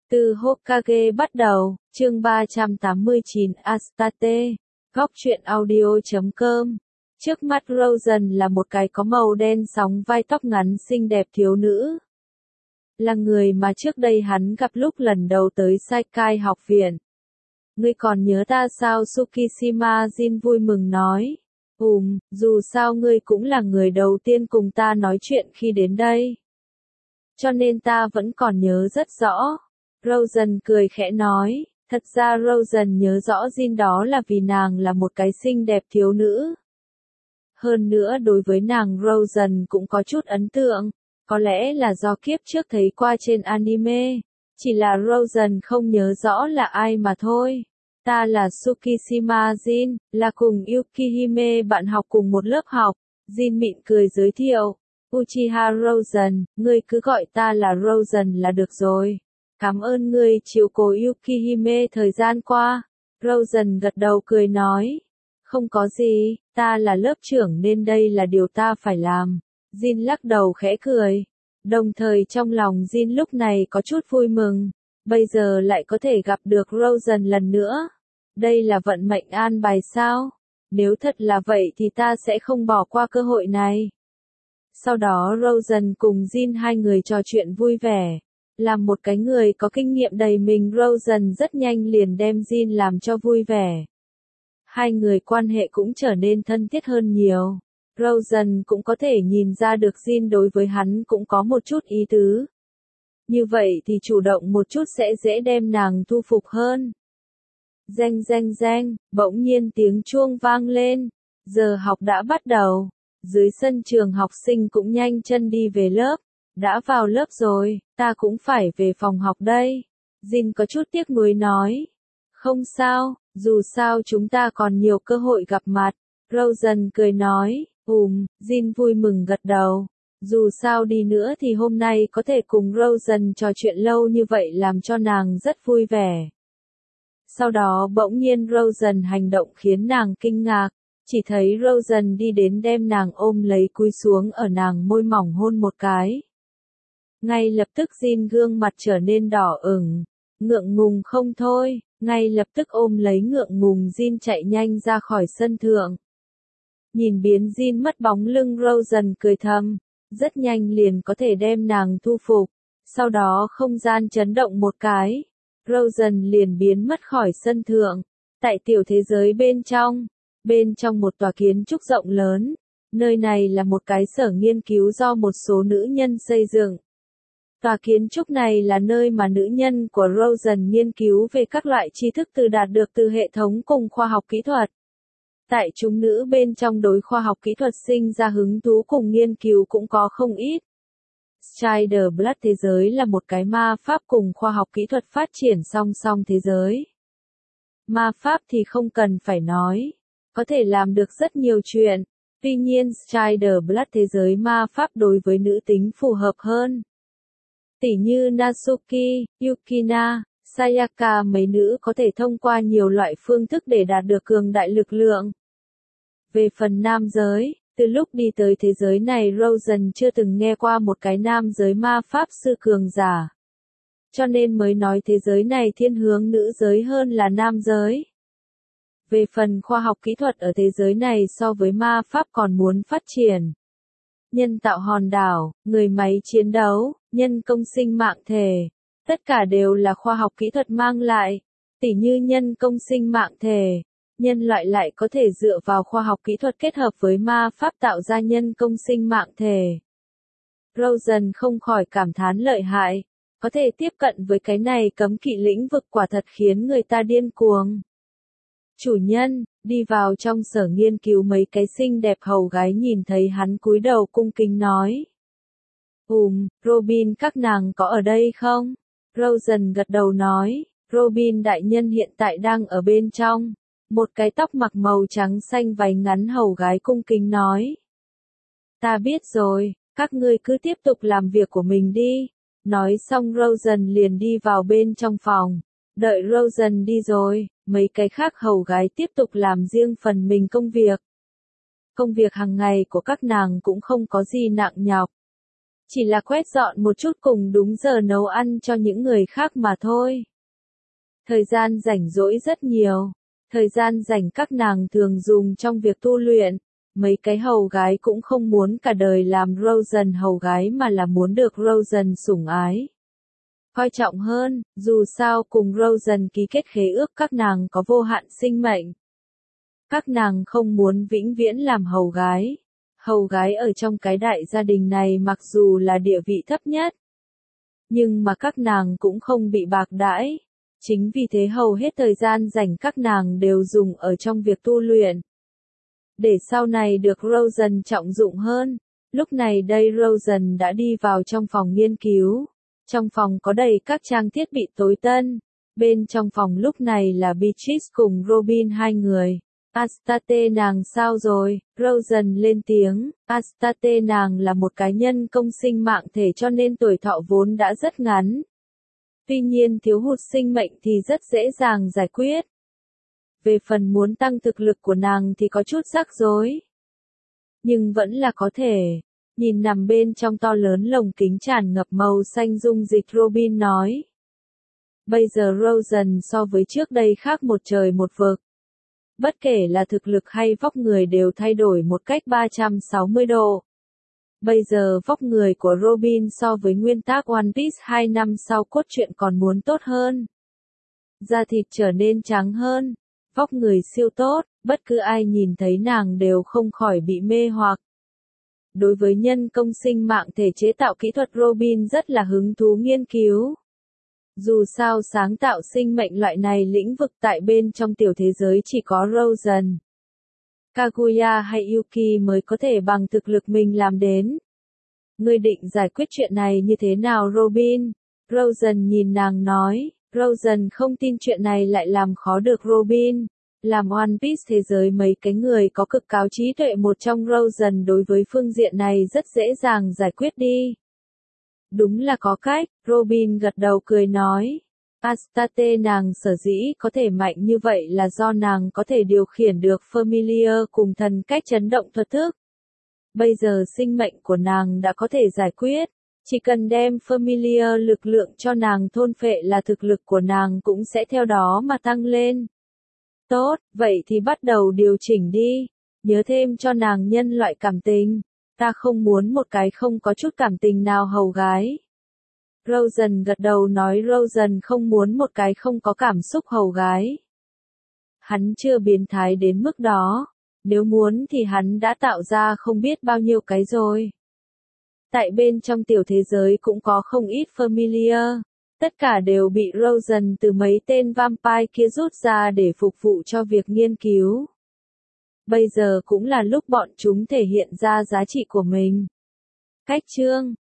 Từ Hokage bắt đầu, chương 389 Astate, góc truyện audio.com. Trước mắt Rosen là một cái có màu đen sóng vai tóc ngắn xinh đẹp thiếu nữ. Là người mà trước đây hắn gặp lúc lần đầu tới Saikai học viện. Ngươi còn nhớ ta sao? Tsukishima Jin vui mừng nói. Dù sao ngươi cũng là người đầu tiên cùng ta nói chuyện khi đến đây. Cho nên ta vẫn còn nhớ rất rõ. Rosen cười khẽ nói, thật ra Rosen nhớ rõ Jin đó là vì nàng là một cái xinh đẹp thiếu nữ. Hơn nữa đối với nàng Rosen cũng có chút ấn tượng, có lẽ là do kiếp trước thấy qua trên anime, chỉ là Rosen không nhớ rõ là ai mà thôi. Ta là Tsukishima Jin, là cùng Yukihime bạn học cùng một lớp học. Jin mỉm cười giới thiệu, Uchiha Rosen, ngươi cứ gọi ta là Rosen là được rồi. Cảm ơn ngươi chiếu cố Yukihime thời gian qua. Rosen gật đầu cười nói. Không có gì, ta là lớp trưởng nên đây là điều ta phải làm. Jin lắc đầu khẽ cười. Đồng thời trong lòng Jin lúc này có chút vui mừng. Bây giờ lại có thể gặp được Rosen lần nữa. Đây là vận mệnh an bài sao? Nếu thật là vậy thì ta sẽ không bỏ qua cơ hội này. Sau đó Rosen cùng Jin hai người trò chuyện vui vẻ. Làm một cái người có kinh nghiệm đầy mình, Rosen rất nhanh liền đem Jin làm cho vui vẻ. Hai người quan hệ cũng trở nên thân thiết hơn nhiều. Rosen cũng có thể nhìn ra được Jin đối với hắn cũng có một chút ý tứ. Như vậy thì chủ động một chút sẽ dễ đem nàng thu phục hơn. Reng reng reng, bỗng nhiên tiếng chuông vang lên. Giờ học đã bắt đầu. Dưới sân trường học sinh cũng nhanh chân đi về lớp. Đã vào lớp rồi, ta cũng phải về phòng học đây. Jin có chút tiếc nuối nói. Không sao, dù sao chúng ta còn nhiều cơ hội gặp mặt. Rosen cười nói, Jin vui mừng gật đầu. Dù sao đi nữa thì hôm nay có thể cùng Rosen trò chuyện lâu như vậy làm cho nàng rất vui vẻ. Sau đó bỗng nhiên Rosen hành động khiến nàng kinh ngạc. Chỉ thấy Rosen đi đến đem nàng ôm lấy cúi xuống ở nàng môi mỏng hôn một cái. Ngay lập tức Jin gương mặt trở nên đỏ ửng, ngượng ngùng không thôi, ngay lập tức ôm lấy ngượng ngùng Jin chạy nhanh ra khỏi sân thượng. Nhìn biến Jin mất bóng lưng, Rosen cười thầm, rất nhanh liền có thể đem nàng thu phục. Sau đó không gian chấn động một cái, Rosen liền biến mất khỏi sân thượng. Tại tiểu thế giới bên trong một tòa kiến trúc rộng lớn, nơi này là một cái sở nghiên cứu do một số nữ nhân xây dựng. Tòa kiến trúc này là nơi mà nữ nhân của Rosen nghiên cứu về các loại tri thức đạt được từ hệ thống cùng khoa học kỹ thuật. Tại chúng nữ bên trong đối khoa học kỹ thuật sinh ra hứng thú cùng nghiên cứu cũng có không ít. Strider Blood thế giới là một cái ma pháp cùng khoa học kỹ thuật phát triển song song thế giới. Ma pháp thì không cần phải nói, có thể làm được rất nhiều chuyện. Tuy nhiên Strider Blood thế giới ma pháp đối với nữ tính phù hợp hơn. Tỉ như Natsuki, Yukina, Sayaka, mấy nữ có thể thông qua nhiều loại phương thức để đạt được cường đại lực lượng. Về phần nam giới, từ lúc đi tới thế giới này Rosen chưa từng nghe qua một cái nam giới ma pháp sư cường giả. Cho nên mới nói thế giới này thiên hướng nữ giới hơn là nam giới. Về phần khoa học kỹ thuật ở thế giới này so với ma pháp còn muốn phát triển. Nhân tạo hòn đảo, người máy chiến đấu, nhân công sinh mạng thể, tất cả đều là khoa học kỹ thuật mang lại. Tỉ như nhân công sinh mạng thể, nhân loại lại có thể dựa vào khoa học kỹ thuật kết hợp với ma pháp tạo ra nhân công sinh mạng thể. Rosen không khỏi cảm thán lợi hại, có thể tiếp cận với cái này cấm kỵ lĩnh vực quả thật khiến người ta điên cuồng. Chủ nhân, đi vào trong sở nghiên cứu, mấy cái xinh đẹp hầu gái nhìn thấy hắn cúi đầu cung kính nói. Robin các nàng có ở đây không? Rosen gật đầu nói, Robin đại nhân hiện tại đang ở bên trong. Một cái tóc mặc màu trắng xanh váy ngắn hầu gái cung kính nói. Ta biết rồi, các ngươi cứ tiếp tục làm việc của mình đi. Nói xong Rosen liền đi vào bên trong phòng. Đợi Rosen đi rồi, mấy cái khác hầu gái tiếp tục làm riêng phần mình công việc. Công việc hàng ngày của các nàng cũng không có gì nặng nhọc. Chỉ là quét dọn một chút cùng đúng giờ nấu ăn cho những người khác mà thôi. Thời gian rảnh rỗi rất nhiều. Thời gian rảnh các nàng thường dùng trong việc tu luyện. Mấy cái hầu gái cũng không muốn cả đời làm Rosen hầu gái mà là muốn được Rosen sủng ái. Coi trọng hơn, dù sao cùng Rosen ký kết khế ước các nàng có vô hạn sinh mệnh. Các nàng không muốn vĩnh viễn làm hầu gái. Hầu gái ở trong cái đại gia đình này mặc dù là địa vị thấp nhất, nhưng mà các nàng cũng không bị bạc đãi. Chính vì thế hầu hết thời gian rảnh các nàng đều dùng ở trong việc tu luyện. Để sau này được Rosen trọng dụng hơn. Lúc này đây Rosen đã đi vào trong phòng nghiên cứu. Trong phòng có đầy các trang thiết bị tối tân. Bên trong phòng lúc này là Beatrice cùng Robin hai người. Astate nàng sao rồi? Rosen lên tiếng. Astate nàng là một cá nhân công sinh mạng thể cho nên tuổi thọ vốn đã rất ngắn. Tuy nhiên thiếu hụt sinh mệnh thì rất dễ dàng giải quyết. Về phần muốn tăng thực lực của nàng thì có chút rắc rối. Nhưng vẫn là có thể. Nhìn nằm bên trong to lớn lồng kính tràn ngập màu xanh dung dịch Robin nói. Bây giờ Rosen so với trước đây khác một trời một vực. Bất kể là thực lực hay vóc người đều thay đổi một cách 360 độ. Bây giờ vóc người của Robin so với nguyên tác One Piece 2 năm sau cốt truyện còn muốn tốt hơn. Da thịt trở nên trắng hơn, vóc người siêu tốt, bất cứ ai nhìn thấy nàng đều không khỏi bị mê hoặc. Đối với nhân công sinh mạng thể chế tạo kỹ thuật Robin rất là hứng thú nghiên cứu. Dù sao sáng tạo sinh mệnh loại này lĩnh vực tại bên trong tiểu thế giới chỉ có Rosen, Kaguya hay Yuki mới có thể bằng thực lực mình làm đến. Ngươi định giải quyết chuyện này như thế nào Robin? Rosen nhìn nàng nói. Rosen không tin chuyện này lại làm khó được Robin. Làm One Piece thế giới mấy cái người có cực cao trí tuệ một trong Rosen đối với phương diện này rất dễ dàng giải quyết đi. Đúng là có cách, Robin gật đầu cười nói. Astate nàng sở dĩ có thể mạnh như vậy là do nàng có thể điều khiển được Familiar cùng thần cách chấn động thuật thức. Bây giờ sinh mệnh của nàng đã có thể giải quyết. Chỉ cần đem Familiar lực lượng cho nàng thôn phệ là thực lực của nàng cũng sẽ theo đó mà tăng lên. Tốt, vậy thì bắt đầu điều chỉnh đi. Nhớ thêm cho nàng nhân loại cảm tình. Ta không muốn một cái không có chút cảm tình nào hầu gái. Rosen gật đầu nói Rosen không muốn một cái không có cảm xúc hầu gái. Hắn chưa biến thái đến mức đó. Nếu muốn thì hắn đã tạo ra không biết bao nhiêu cái rồi. Tại bên trong tiểu thế giới cũng có không ít Familiar. Tất cả đều bị Rosen từ mấy tên vampire kia rút ra để phục vụ cho việc nghiên cứu. Bây giờ cũng là lúc bọn chúng thể hiện ra giá trị của mình. Cách chương